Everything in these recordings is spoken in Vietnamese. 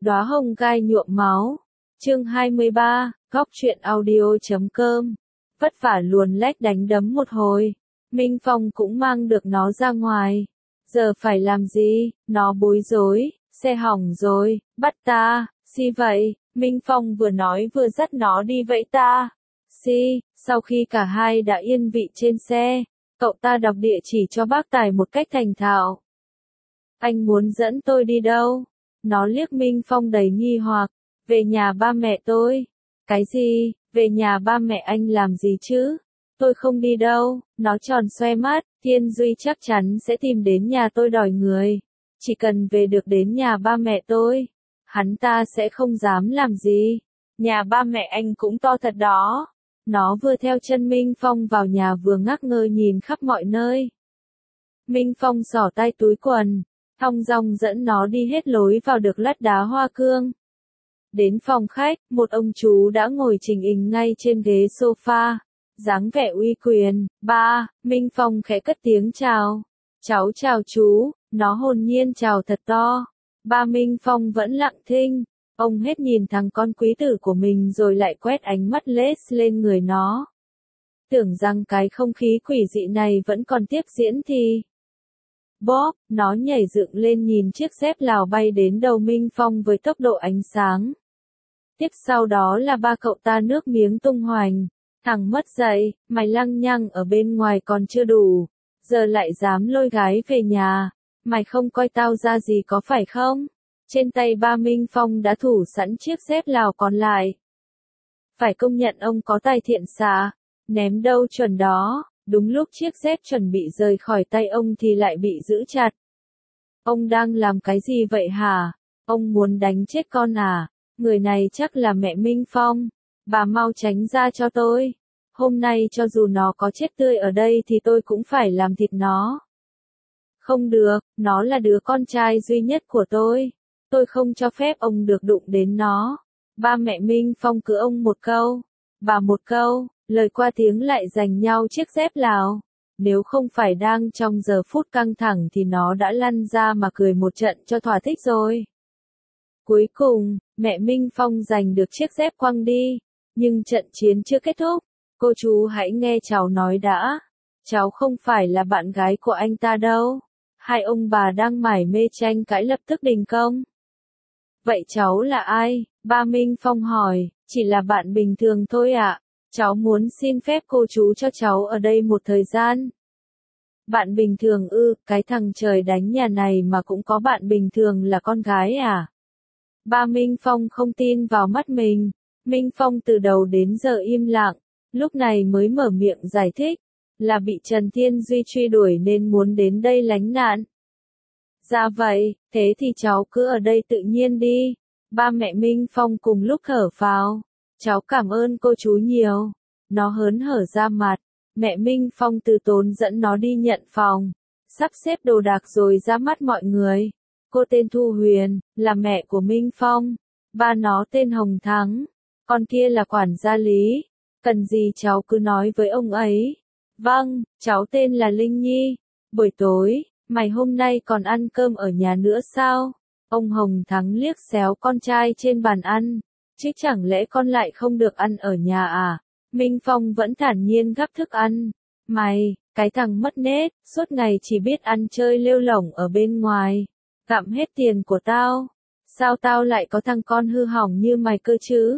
Đóa hồng gai nhuộm máu. Chương 23, góc truyện audio.com. Vất vả luồn lách đánh đấm một hồi, Minh Phong cũng mang được nó ra ngoài. Giờ phải làm gì? Nó bối rối, xe hỏng rồi, bắt ta, vậy. Minh Phong vừa nói vừa dắt nó đi vậy ta. Sau khi cả hai đã yên vị trên xe, cậu ta đọc địa chỉ cho bác Tài một cách thành thạo. Anh muốn dẫn tôi đi đâu? Nó liếc Minh Phong đầy nghi hoặc. Về nhà ba mẹ tôi. Cái gì? Về nhà ba mẹ anh làm gì chứ? Tôi không đi đâu. Nó tròn xoe mắt. Thiên Duy chắc chắn sẽ tìm đến nhà tôi đòi người. Chỉ cần về được đến nhà ba mẹ tôi, hắn ta sẽ không dám làm gì. Nhà ba mẹ anh cũng to thật đó. Nó vừa theo chân Minh Phong vào nhà vừa ngắc ngơ nhìn khắp mọi nơi. Minh Phong xỏ tay túi quần, thong dong dẫn nó đi hết lối vào được lát đá hoa cương. Đến phòng khách, một ông chú đã ngồi chỉnh hình ngay trên ghế sofa, dáng vẻ uy quyền. Ba, Minh Phong khẽ cất tiếng chào. Cháu chào chú, nó hồn nhiên chào thật to. Ba Minh Phong vẫn lặng thinh, ông hết nhìn thằng con quý tử của mình rồi lại quét ánh mắt lết lên người nó. Tưởng rằng cái không khí quỷ dị này vẫn còn tiếp diễn thì... Bóp, nó nhảy dựng lên nhìn chiếc dép Lào bay đến đầu Minh Phong với tốc độ ánh sáng. Tiếp sau đó là ba cậu ta nước miếng tung hoành. Thằng mất dạy, mày lăng nhăng ở bên ngoài còn chưa đủ, giờ lại dám lôi gái về nhà. Mày không coi tao ra gì có phải không? Trên tay ba Minh Phong đã thủ sẵn chiếc dép Lào còn lại. Phải công nhận ông có tài thiện xạ, ném đâu chuẩn đó. Đúng lúc chiếc dép chuẩn bị rời khỏi tay ông thì lại bị giữ chặt. Ông đang làm cái gì vậy hả? Ông muốn đánh chết con à? Người này chắc là mẹ Minh Phong. Bà mau tránh ra cho tôi. Hôm nay cho dù nó có chết tươi ở đây thì tôi cũng phải làm thịt nó. Không được, nó là đứa con trai duy nhất của tôi. Tôi không cho phép ông được đụng đến nó. Ba mẹ Minh Phong cứ ông một câu, bà một câu. Lời qua tiếng lại giành nhau chiếc dép Lào. Nếu không phải đang trong giờ phút căng thẳng thì nó đã lăn ra mà cười một trận cho thỏa thích rồi. Cuối cùng, mẹ Minh Phong giành được chiếc dép quăng đi. Nhưng trận chiến chưa kết thúc. Cô chú hãy nghe cháu nói đã. Cháu không phải là bạn gái của anh ta đâu. Hai ông bà đang mải mê tranh cãi lập tức đình công. Vậy cháu là ai? Ba Minh Phong hỏi. Chỉ là bạn bình thường thôi ạ. Cháu muốn xin phép cô chú cho cháu ở đây một thời gian. Bạn bình thường ư? Cái thằng trời đánh nhà này mà cũng có bạn bình thường là con gái à? Ba Minh Phong không tin vào mắt mình. Minh Phong từ đầu đến giờ im lặng, lúc này mới mở miệng giải thích, là bị Trần Thiên Duy truy đuổi nên muốn đến đây lánh nạn. Dạ vậy, thế thì cháu cứ ở đây tự nhiên đi. Ba mẹ Minh Phong cùng lúc thở phào. Cháu cảm ơn cô chú nhiều. Nó hớn hở ra mặt. Mẹ Minh Phong từ tốn dẫn nó đi nhận phòng, sắp xếp đồ đạc rồi ra mắt mọi người. Cô tên Thu Huyền, là mẹ của Minh Phong. Ba nó tên Hồng Thắng. Con kia là quản gia Lý. Cần gì cháu cứ nói với ông ấy. Vâng, cháu tên là Linh Nhi. Buổi tối, mày hôm nay còn ăn cơm ở nhà nữa sao? Ông Hồng Thắng liếc xéo con trai trên bàn ăn. Chứ chẳng lẽ con lại không được ăn ở nhà à? Minh Phong vẫn thản nhiên gắp thức ăn. Mày, cái thằng mất nết, suốt ngày chỉ biết ăn chơi lêu lổng ở bên ngoài. Gặm hết tiền của tao. Sao tao lại có thằng con hư hỏng như mày cơ chứ?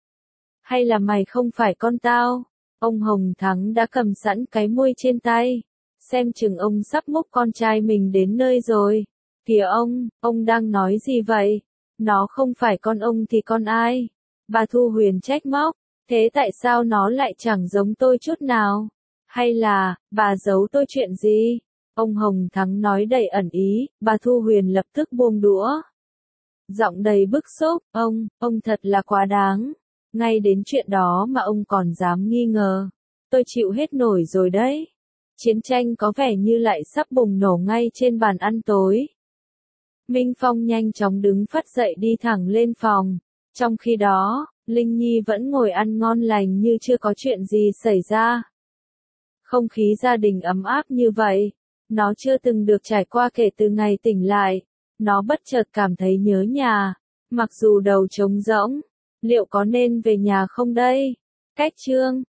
Hay là mày không phải con tao? Ông Hồng Thắng đã cầm sẵn cái muôi trên tay. Xem chừng ông sắp múc con trai mình đến nơi rồi. Kìa ông đang nói gì vậy? Nó không phải con ông thì con ai? Bà Thu Huyền trách móc. Thế tại sao nó lại chẳng giống tôi chút nào? Hay là, bà giấu tôi chuyện gì? Ông Hồng Thắng nói đầy ẩn ý, bà Thu Huyền lập tức buông đũa. Giọng đầy bức xúc, ông thật là quá đáng. Ngay đến chuyện đó mà ông còn dám nghi ngờ. Tôi chịu hết nổi rồi đấy. Chiến tranh có vẻ như lại sắp bùng nổ ngay trên bàn ăn tối. Minh Phong nhanh chóng đứng phắt dậy đi thẳng lên phòng. Trong khi đó, Linh Nhi vẫn ngồi ăn ngon lành như chưa có chuyện gì xảy ra. Không khí gia đình ấm áp như vậy, nó chưa từng được trải qua kể từ ngày tỉnh lại. Nó bất chợt cảm thấy nhớ nhà. Mặc dù đầu trống rỗng, liệu có nên về nhà không đây? Cách chương